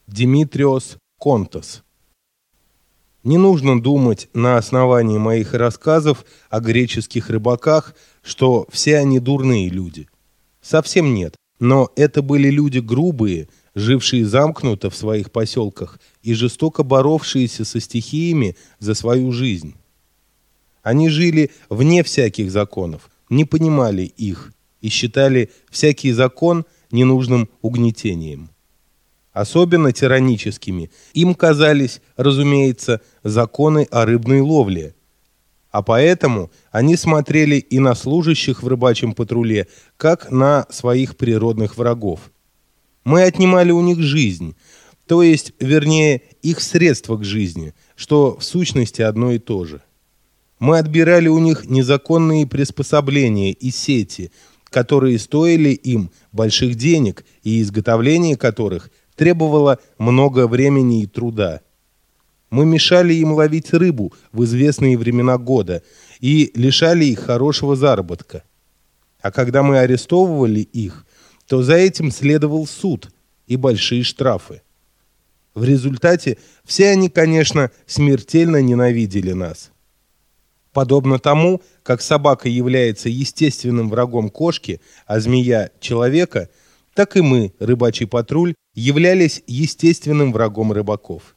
Димитриос Контос. Не нужно думать на основании моих рассказов о греческих рыбаках, что все они дурные люди. Совсем нет. Но это были люди грубые, жившие замкнуто в своих поселках и жестоко боровшиеся со стихиями за свою жизнь. Они жили вне всяких законов, не понимали их и считали всякий закон ненужным угнетением. Особенно тираническими им казались, разумеется, законы о рыбной ловле, а поэтому они смотрели и на служащих в рыбачьем патруле, как на своих природных врагов. Мы отнимали у них жизнь, то есть, вернее, их средства к жизни, что в сущности одно и то же. Мы отбирали у них незаконные приспособления и сети, которые стоили им больших денег и изготовление которых требовало много времени и труда. Мы мешали им ловить рыбу в известные времена года и лишали их хорошего заработка. А когда мы арестовывали их, то за этим следовал суд и большие штрафы. В результате все они, конечно, смертельно ненавидели нас. Подобно тому, как собака является естественным врагом кошки, а змея – человека, так и мы, рыбачий патруль, являлись естественным врагом рыбаков.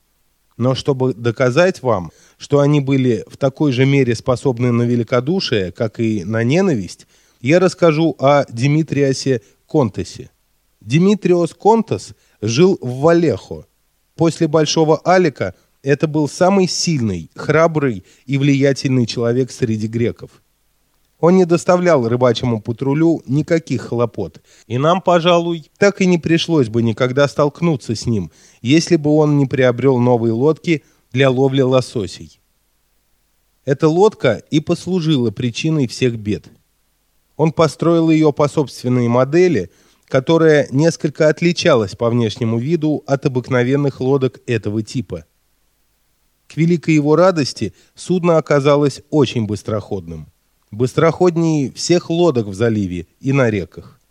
Но чтобы доказать вам, что они были в такой же мере способны на великодушие, как и на ненависть, я расскажу о Димитриосе Контосе. Димитриос Контос жил в Валехо. После Большого Алика это был самый сильный, храбрый и влиятельный человек среди греков. Он не доставлял рыбачьему патрулю никаких хлопот, и нам, пожалуй, так и не пришлось бы никогда столкнуться с ним, если бы он не приобрел новые лодки для ловли лососей. Эта лодка и послужила причиной всех бед. Он построил ее по собственной модели, которая несколько отличалась по внешнему виду от обыкновенных лодок этого типа. К великой его радости судно оказалось очень быстроходным. Быстроходнее всех лодок в заливе и на реках.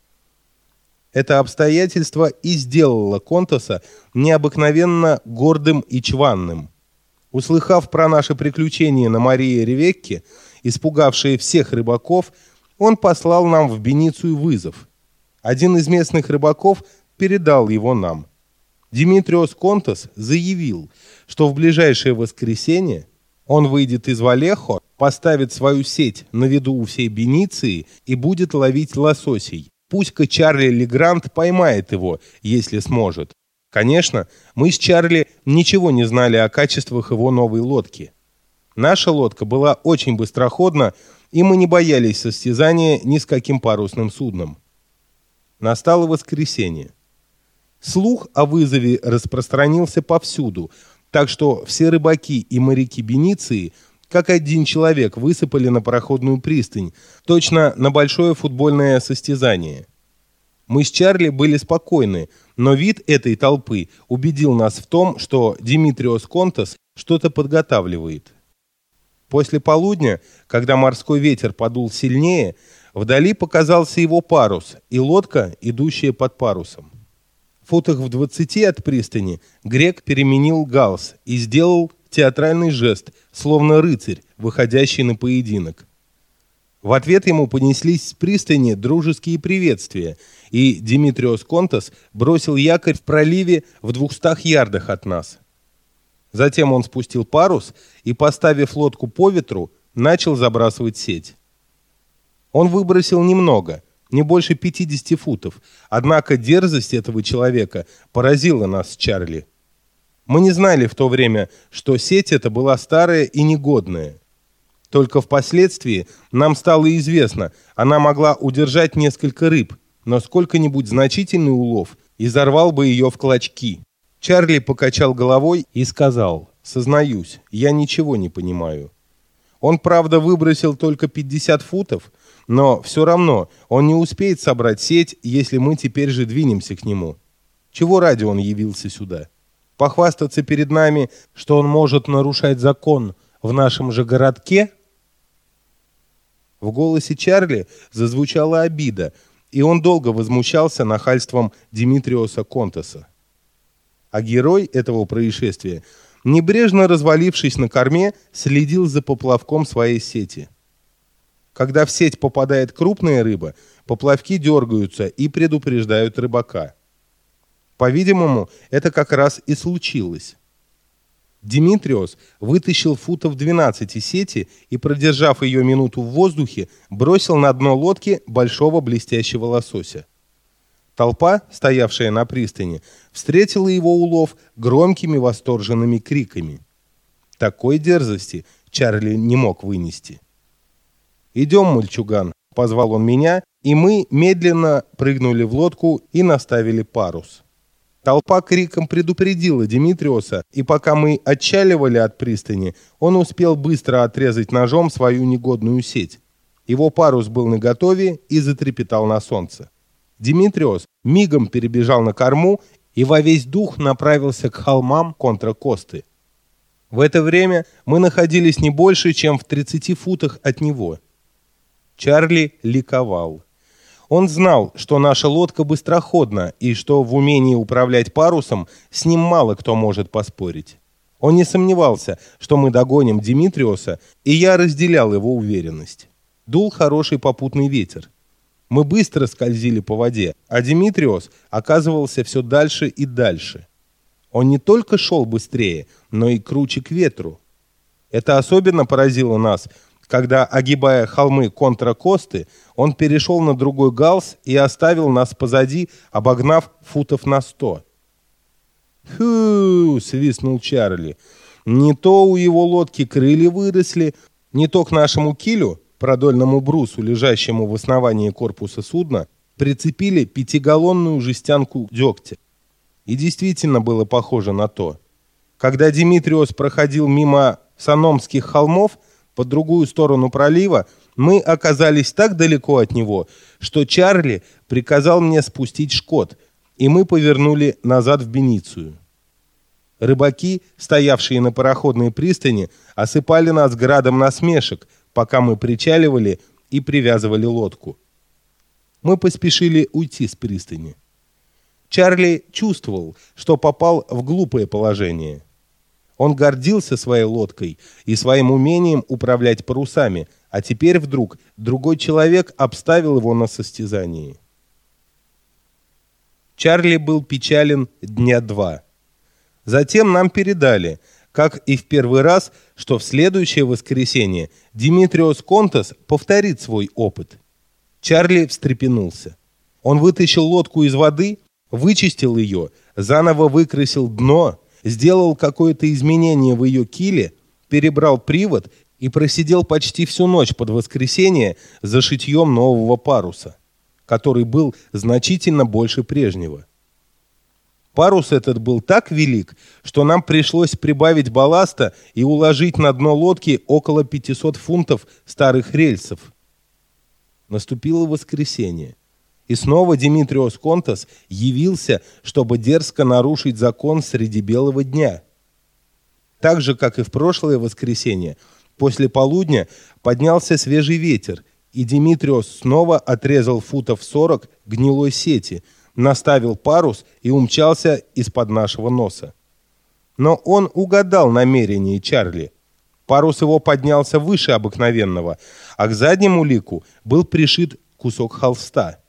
Это обстоятельство и сделало Контоса необыкновенно гордым и чванным. Услыхав про наши приключения на Марии Ревекке, испугавшие всех рыбаков, он послал нам в Беницию вызов. Один из местных рыбаков передал его нам. Димитриос Контос заявил, что в ближайшее воскресенье он выйдет из Валехо, поставит свою сеть на виду у всей Бениции и будет ловить лососей. Пусть-ка Чарли Легрант поймает его, если сможет. Конечно, мы с Чарли ничего не знали о качествах его новой лодки. Наша лодка была очень быстроходна, и мы не боялись состязания ни с каким парусным судном. Настало воскресенье. Слух о вызове распространился повсюду, так что все рыбаки и моряки Бениции, как один человек, высыпали на пароходную пристань, точно на большое футбольное состязание. Мы с Чарли были спокойны, но вид этой толпы убедил нас в том, что Димитриос Контос что-то подготавливает. После полудня, когда морской ветер подул сильнее, вдали показался его парус и лодка, идущая под парусом. В футах в 20 от пристани грек переменил галс и сделал театральный жест, словно рыцарь, выходящий на поединок. В ответ ему понеслись с пристани дружеские приветствия, и Димитриос Контос бросил якорь в проливе в 200 ярдах от нас. Затем он спустил парус и, поставив лодку по ветру, начал забрасывать сеть. Он выбросил немного, не больше 50 футов, однако дерзость этого человека поразила нас с Чарли. Мы не знали в то время, что сеть эта была старая и негодная. Только впоследствии нам стало известно, она могла удержать несколько рыб, но сколько-нибудь значительный улов изорвал бы ее в клочки. Чарли покачал головой и сказал: «Сознаюсь, я ничего не понимаю». Он, правда, выбросил только 50 футов, но все равно он не успеет собрать сеть, если мы теперь же двинемся к нему. Чего ради он явился сюда? Похвастаться перед нами, что он может нарушать закон в нашем же городке? В голосе Чарли зазвучала обида, и он долго возмущался нахальством Димитриоса Контоса. А герой этого происшествия, небрежно развалившись на корме, следил за поплавком своей сети. Когда в сеть попадает крупная рыба, поплавки дергаются и предупреждают рыбака. По-видимому, это как раз и случилось. Димитриос вытащил футов 12 сети и, продержав ее минуту в воздухе, бросил на дно лодки большого блестящего лосося. Толпа, стоявшая на пристани, встретила его улов громкими восторженными криками. Такой дерзости Чарли не мог вынести. «Идем, мальчуган», — позвал он меня, и мы медленно прыгнули в лодку и наставили парус. Толпа криком предупредила Димитриоса, и пока мы отчаливали от пристани, он успел быстро отрезать ножом свою негодную сеть. Его парус был наготове и затрепетал на солнце. Димитриос мигом перебежал на корму и во весь дух направился к холмам Контра-Косты. В это время мы находились не больше, чем в 30 футах от него. Чарли ликовал. Он знал, что наша лодка быстроходна и что в умении управлять парусом с ним мало кто может поспорить. Он не сомневался, что мы догоним Димитриоса, и я разделял его уверенность. Дул хороший попутный ветер. Мы быстро скользили по воде, а Димитриос оказывался все дальше и дальше. Он не только шел быстрее, но и круче к ветру. Это особенно поразило нас, когда, огибая холмы Контра-Косты, он перешел на другой галс и оставил нас позади, обогнав футов на 100. «Фу!» — свистнул Чарли. «Не то у его лодки крылья выросли, не то к нашему килю, продольному брусу, лежащему в основании корпуса судна, прицепили 5-галлонную жестянку дегтя». И действительно было похоже на то. Когда Димитриос проходил мимо Саномских холмов, по другую сторону пролива, мы оказались так далеко от него, что Чарли приказал мне спустить шкот, и мы повернули назад в Беницию. Рыбаки, стоявшие на пароходной пристани, осыпали нас градом насмешек, пока мы причаливали и привязывали лодку. Мы поспешили уйти с пристани. Чарли чувствовал, что попал в глупое положение. Он гордился своей лодкой и своим умением управлять парусами, а теперь вдруг другой человек обставил его на состязании. Чарли был печален дня 2. Затем нам передали, как и в первый раз, что в следующее воскресенье Димитриос Контас повторит свой опыт. Чарли встрепенулся. Он вытащил лодку из воды, вычистил ее, заново выкрасил дно, сделал какое-то изменение в ее киле, перебрал привод и просидел почти всю ночь под воскресенье за шитьем нового паруса, который был значительно больше прежнего. Парус этот был так велик, что нам пришлось прибавить балласта и уложить на дно лодки около 500 фунтов старых рельсов. Наступило воскресенье. И снова Димитриос Контас явился, чтобы дерзко нарушить закон среди белого дня. Так же, как и в прошлое воскресенье, после полудня поднялся свежий ветер, и Димитриос снова отрезал футов 40 гнилой сети, наставил парус и умчался из-под нашего носа. Но он угадал намерение Чарли. Парус его поднялся выше обыкновенного, а к заднему лику был пришит кусок холста.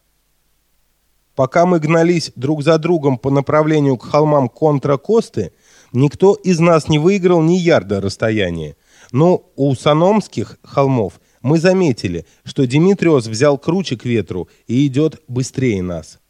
Пока мы гнались друг за другом по направлению к холмам Контра-Косты, никто из нас не выиграл ни ярда расстояния. Но у Саномских холмов мы заметили, что Димитриос взял круче к ветру и идет быстрее нас.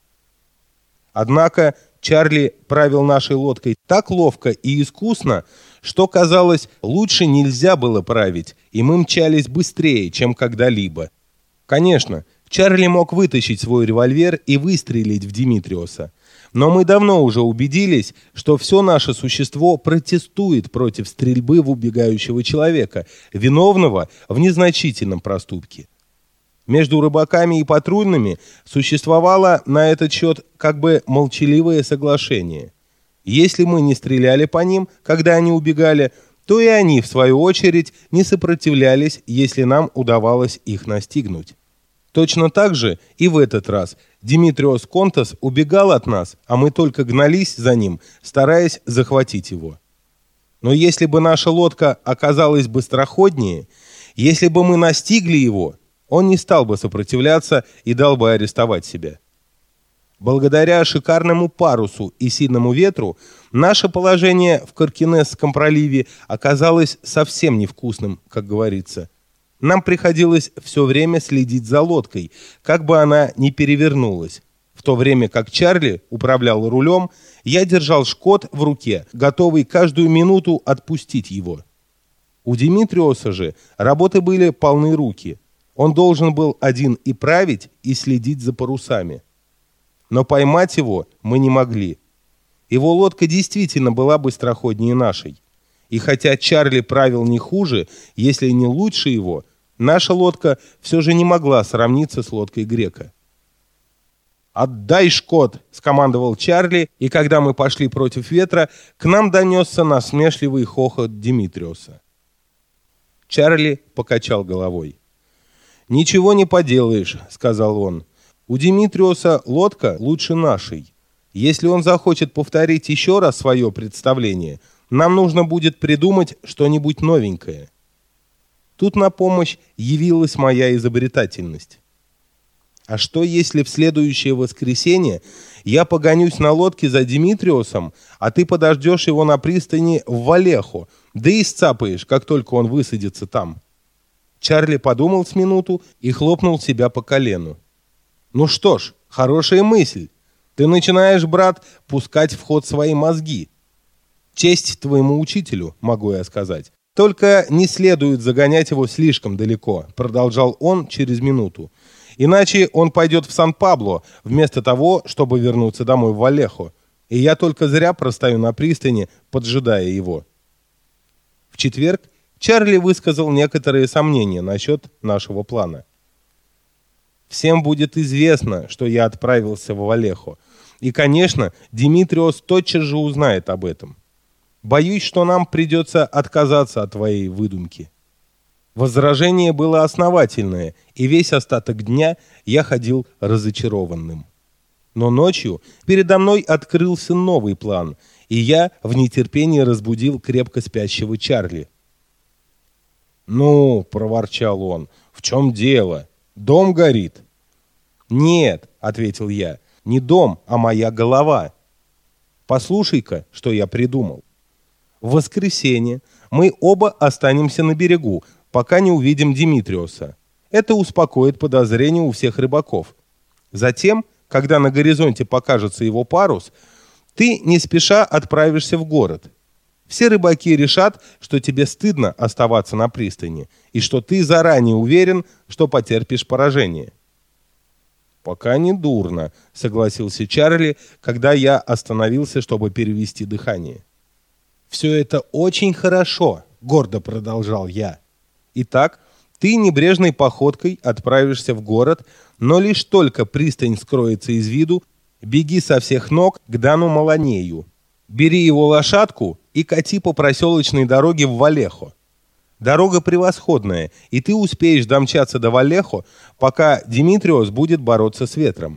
Однако Чарли правил нашей лодкой так ловко и искусно, что, казалось, лучше нельзя было править, и мы мчались быстрее, чем когда-либо. Конечно, Чарли мог вытащить свой револьвер и выстрелить в Димитриоса. Но мы давно уже убедились, что все наше существо протестует против стрельбы в убегающего человека, виновного в незначительном проступке. Между рыбаками и патрульными существовало на этот счет как бы молчаливое соглашение. Если мы не стреляли по ним, когда они убегали, то и они, в свою очередь, не сопротивлялись, если нам удавалось их настигнуть. Точно так же и в этот раз Димитриос Контас убегал от нас, а мы только гнались за ним, стараясь захватить его. Но если бы наша лодка оказалась быстроходнее, если бы мы настигли его, он не стал бы сопротивляться и дал бы арестовать себя. Благодаря шикарному парусу и сильному ветру наше положение в Каркинесском проливе оказалось совсем невкусным, как говорится. Нам приходилось все время следить за лодкой, как бы она ни перевернулась. В то время как Чарли управлял рулем, я держал шкот в руке, готовый каждую минуту отпустить его. У Димитриоса же работы были полны руки. Он должен был один и править, и следить за парусами. Но поймать его мы не могли. Его лодка действительно была быстроходнее нашей. И хотя Чарли правил не хуже, если не лучше его, наша лодка все же не могла сравниться с лодкой грека. «Отдай шкот!» — скомандовал Чарли, и когда мы пошли против ветра, к нам донесся насмешливый хохот Димитриоса. Чарли покачал головой. «Ничего не поделаешь», — сказал он. «У Димитриоса лодка лучше нашей. Если он захочет повторить еще раз свое представление, нам нужно будет придумать что-нибудь новенькое». Тут на помощь явилась моя изобретательность. А что, если в следующее воскресенье я погонюсь на лодке за Димитриосом, а ты подождешь его на пристани в Валехо, да и сцапаешь, как только он высадится там? Чарли подумал с минуту и хлопнул себя по колену. «Ну что ж, хорошая мысль. Ты начинаешь, брат, пускать в ход свои мозги. Честь твоему учителю, могу я сказать. Только не следует загонять его слишком далеко», продолжал он через минуту. «Иначе он пойдет в Сан-Пабло, вместо того, чтобы вернуться домой в Валехо, и я только зря простою на пристани, поджидая его». В четверг Чарли высказал некоторые сомнения насчет нашего плана. «Всем будет известно, что я отправился в Валехо, и, конечно, Димитриос тотчас же узнает об этом. Боюсь, что нам придется отказаться от твоей выдумки». Возражение было основательное, и весь остаток дня я ходил разочарованным. Но ночью передо мной открылся новый план, и я в нетерпении разбудил крепко спящего Чарли. «Ну, — проворчал он, — в чем дело? Дом горит?» «Нет, — ответил я, — не дом, а моя голова. Послушай-ка, что я придумал. В воскресенье мы оба останемся на берегу, пока не увидим Димитриоса. Это успокоит подозрения у всех рыбаков. Затем, когда на горизонте покажется его парус, ты не спеша отправишься в город. Все рыбаки решат, что тебе стыдно оставаться на пристани, и что ты заранее уверен, что потерпишь поражение». «Пока не дурно», — согласился Чарли, когда я остановился, чтобы перевести дыхание. «Все это очень хорошо», — гордо продолжал я. «Итак, ты небрежной походкой отправишься в город, но лишь только пристань скроется из виду, беги со всех ног к Дану Маланею. Бери его лошадку и кати по проселочной дороге в Валехо. Дорога превосходная, и ты успеешь домчаться до Валехо, пока Димитриос будет бороться с ветром».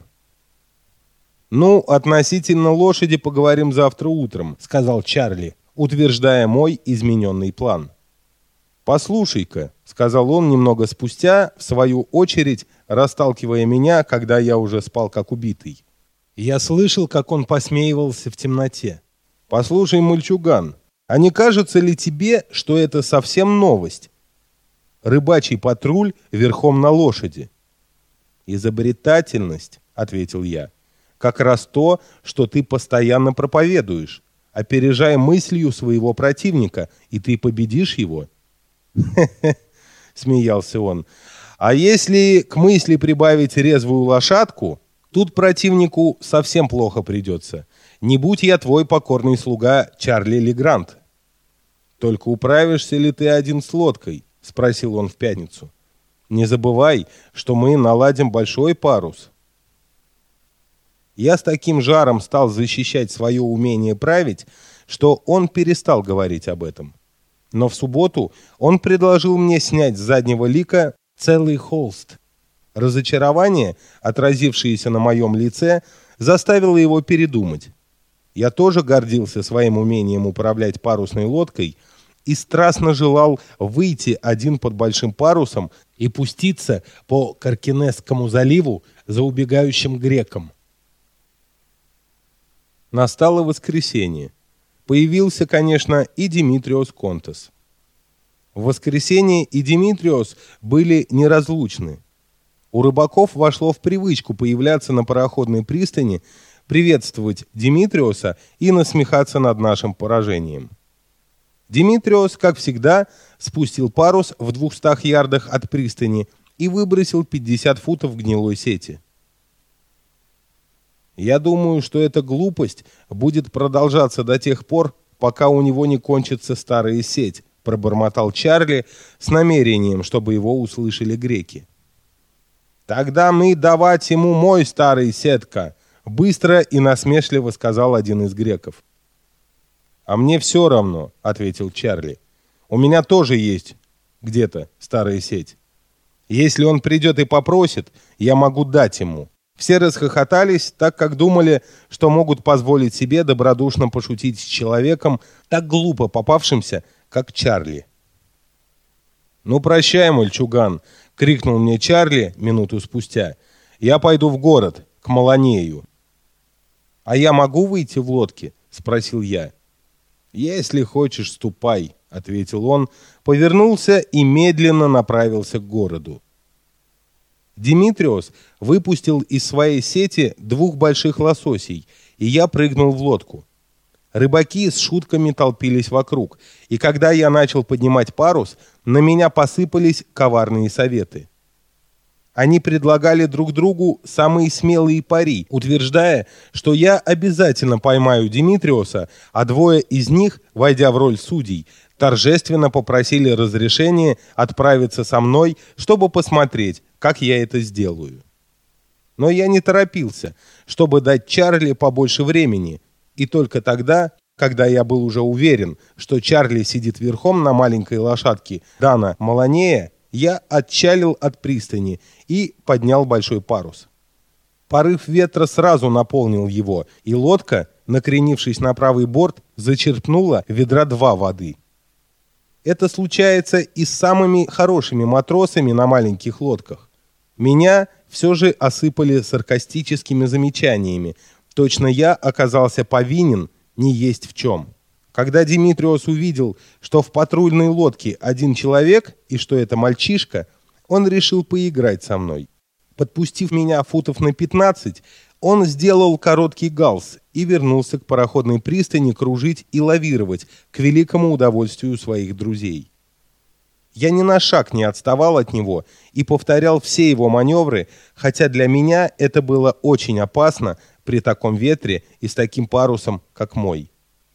«Ну, относительно лошади поговорим завтра утром», — сказал Чарли, утверждая мой измененный план. «Послушай-ка», — сказал он немного спустя, в свою очередь, расталкивая меня, когда я уже спал как убитый. Я слышал, как он посмеивался в темноте. «Послушай, мальчуган, а не кажется ли тебе, что это совсем новость? Рыбачий патруль верхом на лошади». «Изобретательность», — ответил я, — «как раз то, что ты постоянно проповедуешь. Опережай мыслью своего противника, и ты победишь его». «Хе-хе», — смеялся он. «А если к мысли прибавить резвую лошадку, тут противнику совсем плохо придется. Не будь я твой покорный слуга Чарли Легрант». «Только управишься ли ты один с лодкой?» — спросил он в пятницу. «Не забывай, что мы наладим большой парус». Я с таким жаром стал защищать свое умение править, что он перестал говорить об этом. Но в субботу он предложил мне снять с заднего лика целый холст. Разочарование, отразившееся на моем лице, заставило его передумать. Я тоже гордился своим умением управлять парусной лодкой и страстно желал выйти один под большим парусом и пуститься по Каркинесскому заливу за убегающим греком. Настало воскресенье. Появился, конечно, и Димитриос Контос. В воскресенье и Димитриос были неразлучны. У рыбаков вошло в привычку появляться на пароходной пристани, приветствовать Димитриоса и насмехаться над нашим поражением. Димитриос, как всегда, спустил парус в 200 ярдах от пристани и выбросил 50 футов гнилой сети. «Я думаю, что эта глупость будет продолжаться до тех пор, пока у него не кончится старая сеть», пробормотал Чарли с намерением, чтобы его услышали греки. «Тогда мы давать ему мой старый сетка», быстро и насмешливо сказал один из греков. «А мне все равно», — ответил Чарли. «У меня тоже есть где-то старая сеть. Если он придет и попросит, я могу дать ему». Все расхохотались, так как думали, что могут позволить себе добродушно пошутить с человеком, так глупо попавшимся, как Чарли. «Ну, прощай, мальчуган», — крикнул мне Чарли минуту спустя. «Я пойду в город, к Маланею». «А я могу выйти в лодке?» — спросил я. «Если хочешь, ступай», — ответил он, повернулся и медленно направился к городу. Димитриос выпустил из своей сети 2 больших лососей, и я прыгнул в лодку. Рыбаки с шутками толпились вокруг, и когда я начал поднимать парус, на меня посыпались коварные советы. Они предлагали друг другу самые смелые пари, утверждая, что я обязательно поймаю Димитриоса, а 2 из них, войдя в роль судей, торжественно попросили разрешения отправиться со мной, чтобы посмотреть, как я это сделаю. Но я не торопился, чтобы дать Чарли побольше времени, и только тогда, когда я был уже уверен, что Чарли сидит верхом на маленькой лошадке Дана Маланея, я отчалил от пристани и поднял большой парус. Порыв ветра сразу наполнил его, и лодка, накренившись на правый борт, зачерпнула ведра 2 воды. Это случается и с самыми хорошими матросами на маленьких лодках. Меня все же осыпали саркастическими замечаниями. Точно я оказался повинен не есть в чем. Когда Димитриос увидел, что в патрульной лодке 1 человек и что это мальчишка, он решил поиграть со мной. Подпустив меня футов на 15, он сделал короткий галс и вернулся к пароходной пристани кружить и лавировать к великому удовольствию своих друзей. Я ни на шаг не отставал от него и повторял все его маневры, хотя для меня это было очень опасно при таком ветре и с таким парусом, как мой.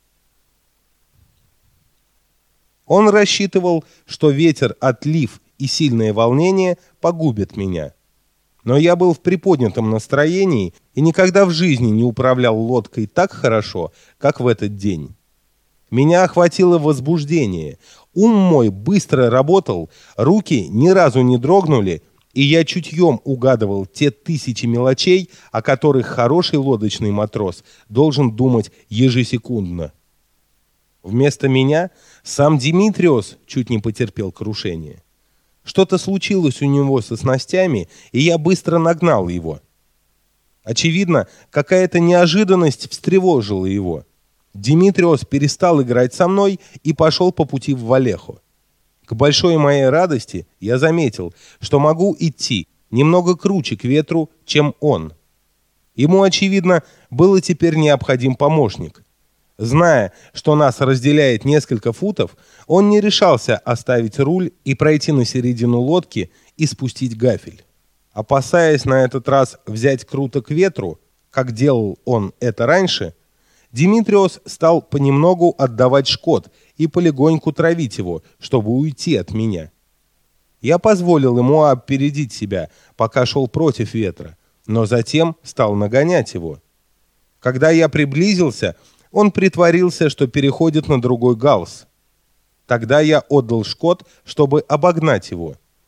Он рассчитывал, что ветер, отлив и сильное волнение погубят меня. Но я был в приподнятом настроении и никогда в жизни не управлял лодкой так хорошо, как в этот день. Меня охватило возбуждение. Ум мой быстро работал, руки ни разу не дрогнули, и я чутьем угадывал те 1000 мелочей, о которых хороший лодочный матрос должен думать ежесекундно. Вместо меня сам Димитриос чуть не потерпел крушение. Что-то случилось у него со снастями, и я быстро нагнал его. Очевидно, какая-то неожиданность встревожила его. Димитриос перестал играть со мной и пошел по пути в Валехо. К большой моей радости я заметил, что могу идти немного круче к ветру, чем он. Ему, очевидно, было теперь необходим помощник. Зная, что нас разделяет несколько футов, он не решался оставить руль и пройти на середину лодки и спустить гафель. Опасаясь на этот раз взять круто к ветру, как делал он это раньше, Димитриос стал понемногу отдавать шкот и полегоньку травить его, чтобы уйти от меня. Я позволил ему опередить себя, пока шел против ветра, но затем стал нагонять его. Когда я приблизился, он притворился, что переходит на другой галс. Тогда я отдал шкот, чтобы обогнать его.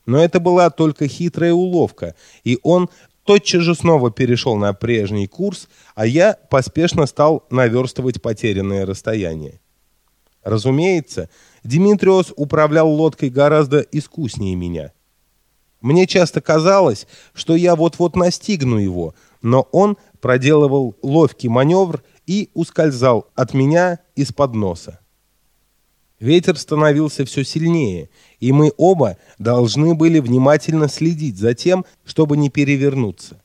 Но это была только хитрая уловка, и он тотчас же снова перешел на прежний курс, а я поспешно стал наверстывать потерянное расстояние. Разумеется, Димитриос управлял лодкой гораздо искуснее меня. Мне часто казалось, что я вот-вот настигну его, но он проделывал ловкий маневр и ускользал от меня из-под носа. Ветер становился все сильнее, и мы оба должны были внимательно следить за тем, чтобы не перевернуться.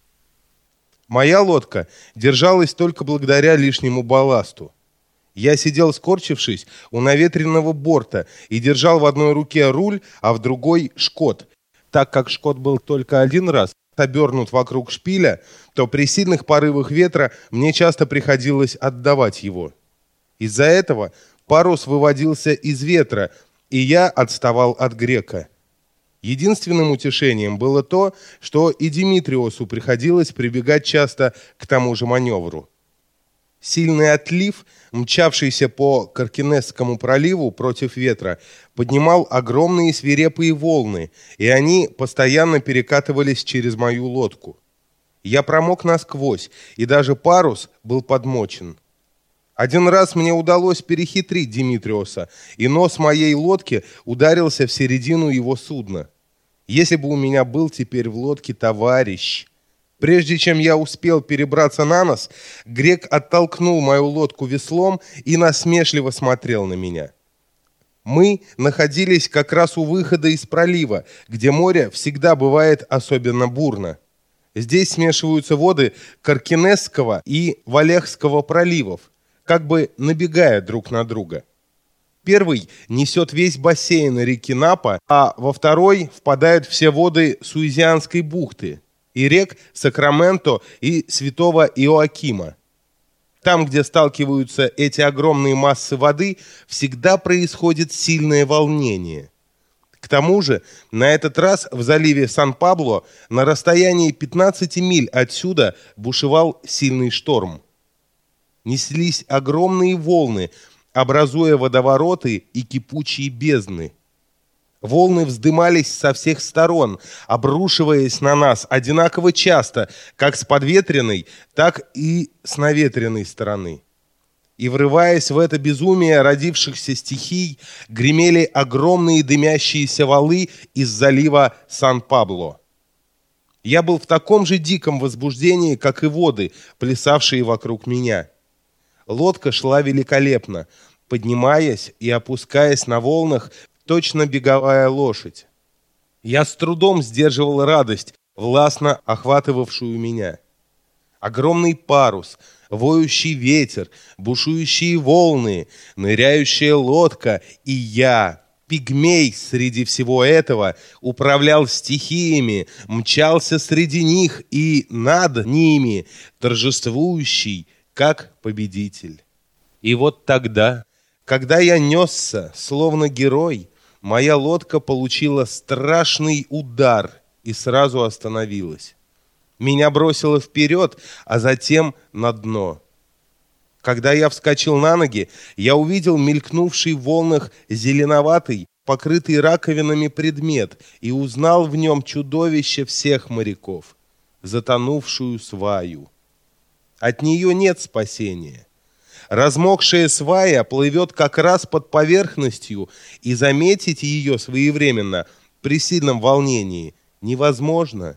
Моя лодка держалась только благодаря лишнему балласту. Я сидел, скорчившись, у наветренного борта и держал в одной руке руль, а в другой — шкот. Так как шкот был только один раз обернут вокруг шпиля, то при сильных порывах ветра мне часто приходилось отдавать его. Из-за этого парус выводился из ветра, и я отставал от грека. Единственным утешением было то, что и Димитриосу приходилось прибегать часто к тому же маневру. Сильный отлив, мчавшийся по Каркинесскому проливу против ветра, поднимал огромные свирепые волны, и они постоянно перекатывались через мою лодку. Я промок насквозь, и даже парус был подмочен. Один раз мне удалось перехитрить Димитриоса, и нос моей лодки ударился в середину его судна. Если бы у меня был теперь в лодке товарищ... Прежде чем я успел перебраться на нос, грек оттолкнул мою лодку веслом и насмешливо смотрел на меня. Мы находились как раз у выхода из пролива, где море всегда бывает особенно бурно. Здесь смешиваются воды Каркинесского и Валехского проливов, как бы набегая друг на друга. Первый несет весь бассейн реки Напа, а во второй впадают все воды Суизианской бухты и рек Сакраменто и Святого Иоакима. Там, где сталкиваются эти огромные массы воды, всегда происходит сильное волнение. К тому же, на этот раз в заливе Сан-Пабло на расстоянии 15 миль отсюда бушевал сильный шторм. Неслись огромные волны, образуя водовороты и кипучие бездны. Волны вздымались со всех сторон, обрушиваясь на нас одинаково часто, как с подветренной, так и с наветренной стороны. И, врываясь в это безумие родившихся стихий, гремели огромные дымящиеся валы из залива Сан-Пабло. Я был в таком же диком возбуждении, как и воды, плясавшие вокруг меня. Лодка шла великолепно, поднимаясь и опускаясь на волнах, точно беговая лошадь. Я с трудом сдерживал радость, властно охватывавшую меня. Огромный парус, воющий ветер, бушующие волны, ныряющая лодка и я, пигмей среди всего этого, управлял стихиями, мчался среди них и над ними, торжествующий, как победитель. И вот тогда, когда я несся, словно герой, моя лодка получила страшный удар и сразу остановилась. Меня бросило вперед, а затем на дно. Когда я вскочил на ноги, я увидел мелькнувший в волнах зеленоватый, покрытый раковинами предмет и узнал в нем чудовище всех моряков, затонувшую сваю. От нее нет спасения. Размокшая свая плывет как раз под поверхностью, и заметить ее своевременно при сильном волнении невозможно.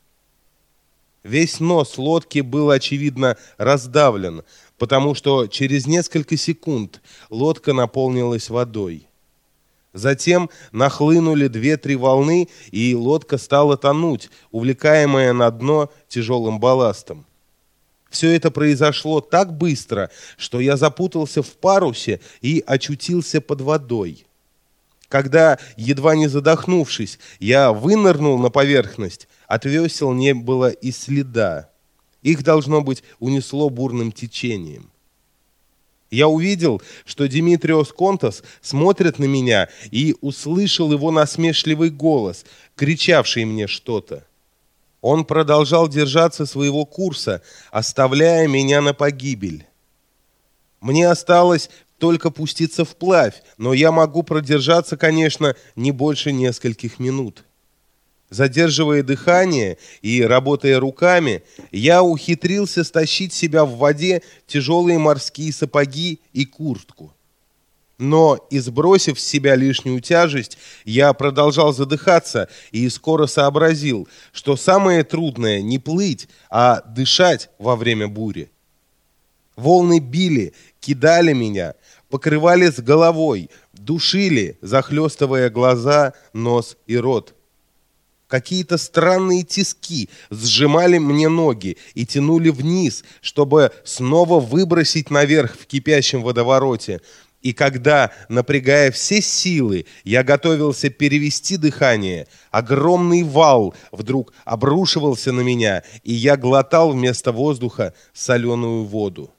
Весь нос лодки был, очевидно, раздавлен, потому что через несколько секунд лодка наполнилась водой. Затем нахлынули 2-3 волны, и лодка стала тонуть, увлекаемая на дно тяжелым балластом. Все это произошло так быстро, что я запутался в парусе и очутился под водой. Когда, едва не задохнувшись, я вынырнул на поверхность, от весел не было и следа. Их, должно быть, унесло бурным течением. Я увидел, что Димитриос Контос смотрит на меня, и услышал его насмешливый голос, кричавший мне что-то. Он продолжал держаться своего курса, оставляя меня на погибель. Мне осталось только пуститься вплавь, но я могу продержаться, конечно, не больше нескольких минут. Задерживая дыхание и работая руками, я ухитрился стащить с себя в воде тяжелые морские сапоги и куртку. Но, сбросив с себя лишнюю тяжесть, я продолжал задыхаться и скоро сообразил, что самое трудное не плыть, а дышать во время бури. Волны били, кидали меня, покрывали с головой, душили, захлестывая глаза, нос и рот. Какие-то странные тиски сжимали мне ноги и тянули вниз, чтобы снова выбросить наверх в кипящем водовороте. И когда, напрягая все силы, я готовился перевести дыхание, огромный вал вдруг обрушивался на меня, и я глотал вместо воздуха соленую воду.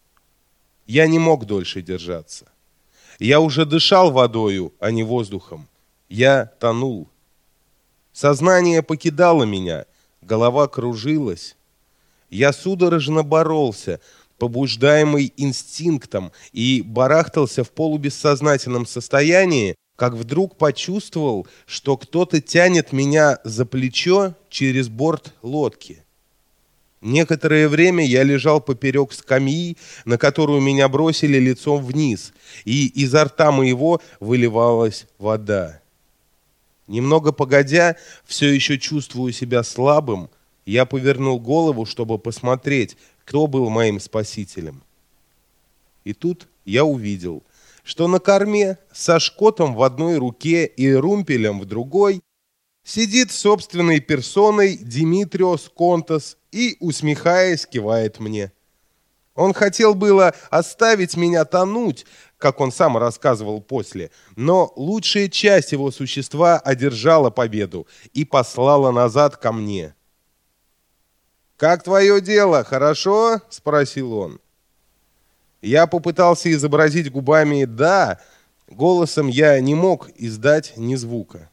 Я не мог дольше держаться. Я уже дышал водою, а не воздухом. Я тонул. Сознание покидало меня, голова кружилась. Я судорожно боролся, побуждаемый инстинктом, и барахтался в полубессознательном состоянии, как вдруг почувствовал, что кто-то тянет меня за плечо через борт лодки. Некоторое время я лежал поперек скамьи, на которую меня бросили лицом вниз, и изо рта моего выливалась вода. Немного погодя, все еще чувствуя себя слабым, я повернул голову, чтобы посмотреть, кто был моим спасителем. И тут я увидел, что на корме со шкотом в одной руке и румпелем в другой сидит собственной персоной Димитриос Контос и, усмехаясь, кивает мне. Он хотел было оставить меня тонуть, как он сам рассказывал после, но лучшая часть его существа одержала победу и послала назад ко мне. «Как твое дело, хорошо?» – спросил он. Я попытался изобразить губами «да», голосом я не мог издать ни звука.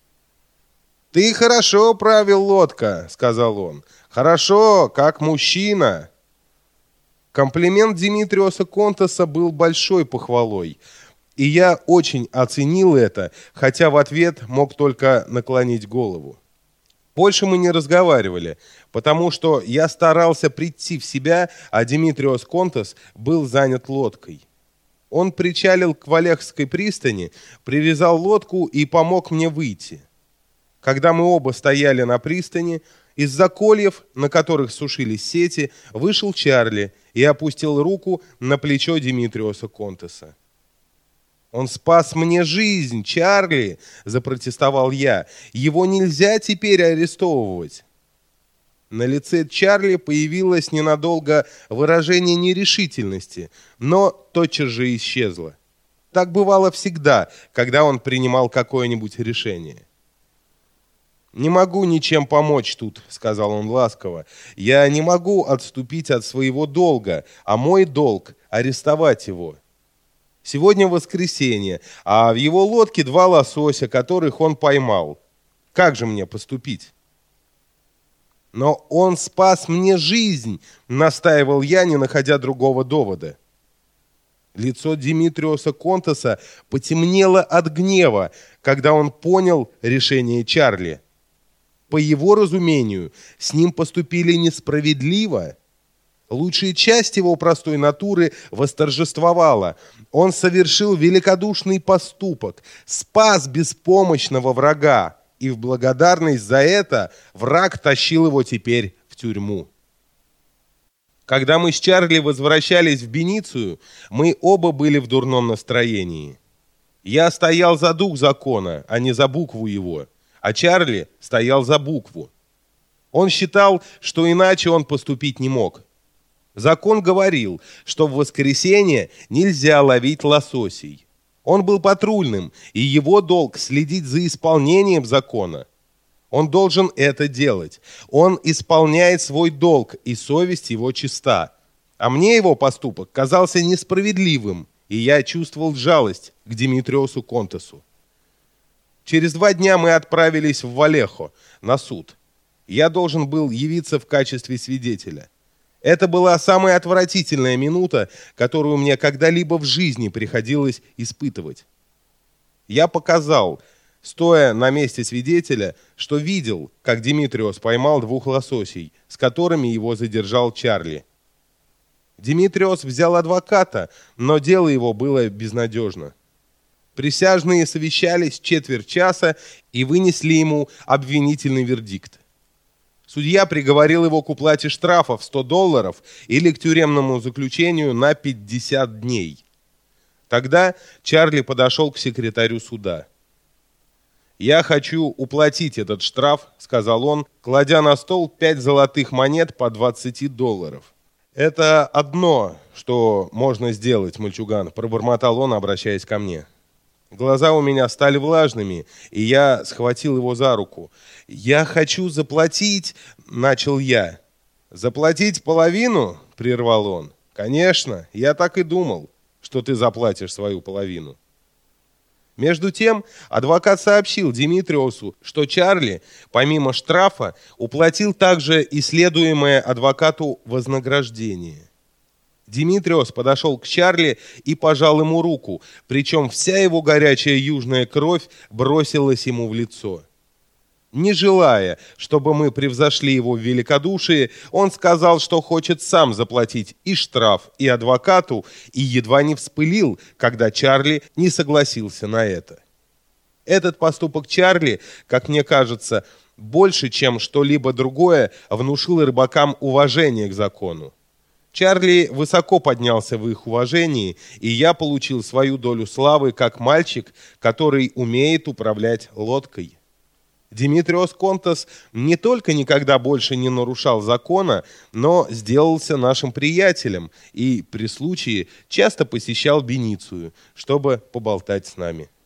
«Ты хорошо правил лодка», – сказал он. «Хорошо, как мужчина». Комплимент Димитриоса Контоса был большой похвалой, и я очень оценил это, хотя в ответ мог только наклонить голову. Больше мы не разговаривали, потому что я старался прийти в себя, а Димитриос Контос был занят лодкой. Он причалил к Валехской пристани, привязал лодку и помог мне выйти. Когда мы оба стояли на пристани, из-за кольев, на которых сушились сети, вышел Чарли и опустил руку на плечо Димитриоса Контоса. «Он спас мне жизнь, Чарли!» – запротестовал я. «Его нельзя теперь арестовывать!» На лице Чарли появилось ненадолго выражение нерешительности, но тотчас же исчезло. Так бывало всегда, когда он принимал какое-нибудь решение. «Не могу ничем помочь тут», — сказал он ласково. «Я не могу отступить от своего долга, а мой долг — арестовать его. Сегодня воскресенье, а в его лодке 2 лосося, которых он поймал. Как же мне поступить?» «Но он спас мне жизнь», — настаивал я, не находя другого довода. Лицо Димитриоса Контоса потемнело от гнева, когда он понял решение Чарли. По его разумению, с ним поступили несправедливо. Лучшая часть его простой натуры восторжествовала. Он совершил великодушный поступок, спас беспомощного врага, и в благодарность за это враг тащил его теперь в тюрьму. Когда мы с Чарли возвращались в Беницию, мы оба были в дурном настроении. Я стоял за дух закона, а не за букву его, а Чарли стоял за букву. Он считал, что иначе он поступить не мог. Закон говорил, что в воскресенье нельзя ловить лососей. Он был патрульным, и его долг следить за исполнением закона. Он должен это делать. Он исполняет свой долг, и совесть его чиста. А мне его поступок казался несправедливым, и я чувствовал жалость к Димитриосу Контосу. Через 2 дня мы отправились в Валехо на суд. Я должен был явиться в качестве свидетеля. Это была самая отвратительная минута, которую мне когда-либо в жизни приходилось испытывать. Я показал, стоя на месте свидетеля, что видел, как Димитриос поймал 2 лососей, с которыми его задержал Чарли. Димитриос взял адвоката, но дело его было безнадежно. Присяжные совещались четверть часа и вынесли ему обвинительный вердикт. Судья приговорил его к уплате штрафа в $100 или к тюремному заключению на 50 дней. Тогда Чарли подошел к секретарю суда. «Я хочу уплатить этот штраф», — сказал он, кладя на стол 5 золотых монет по $20. «Это одно, что можно сделать, мальчуган», — пробормотал он, обращаясь ко мне. Глаза у меня стали влажными, и я схватил его за руку. «Я хочу заплатить», — начал я. «Заплатить половину?» — прервал он. «Конечно, я так и думал, что ты заплатишь свою половину». Между тем, адвокат сообщил Димитриосу, что Чарли, помимо штрафа, уплатил также и следуемое адвокату вознаграждение. Димитриос подошел к Чарли и пожал ему руку, причем вся его горячая южная кровь бросилась ему в лицо. Не желая, чтобы мы превзошли его в великодушии, он сказал, что хочет сам заплатить и штраф, и адвокату, и едва не вспылил, когда Чарли не согласился на это. Этот поступок Чарли, как мне кажется, больше, чем что-либо другое, внушил рыбакам уважение к закону. Чарли высоко поднялся в их уважении, и я получил свою долю славы как мальчик, который умеет управлять лодкой. Димитриос Контос не только никогда больше не нарушал закона, но сделался нашим приятелем и при случае часто посещал Беницию, чтобы поболтать с нами.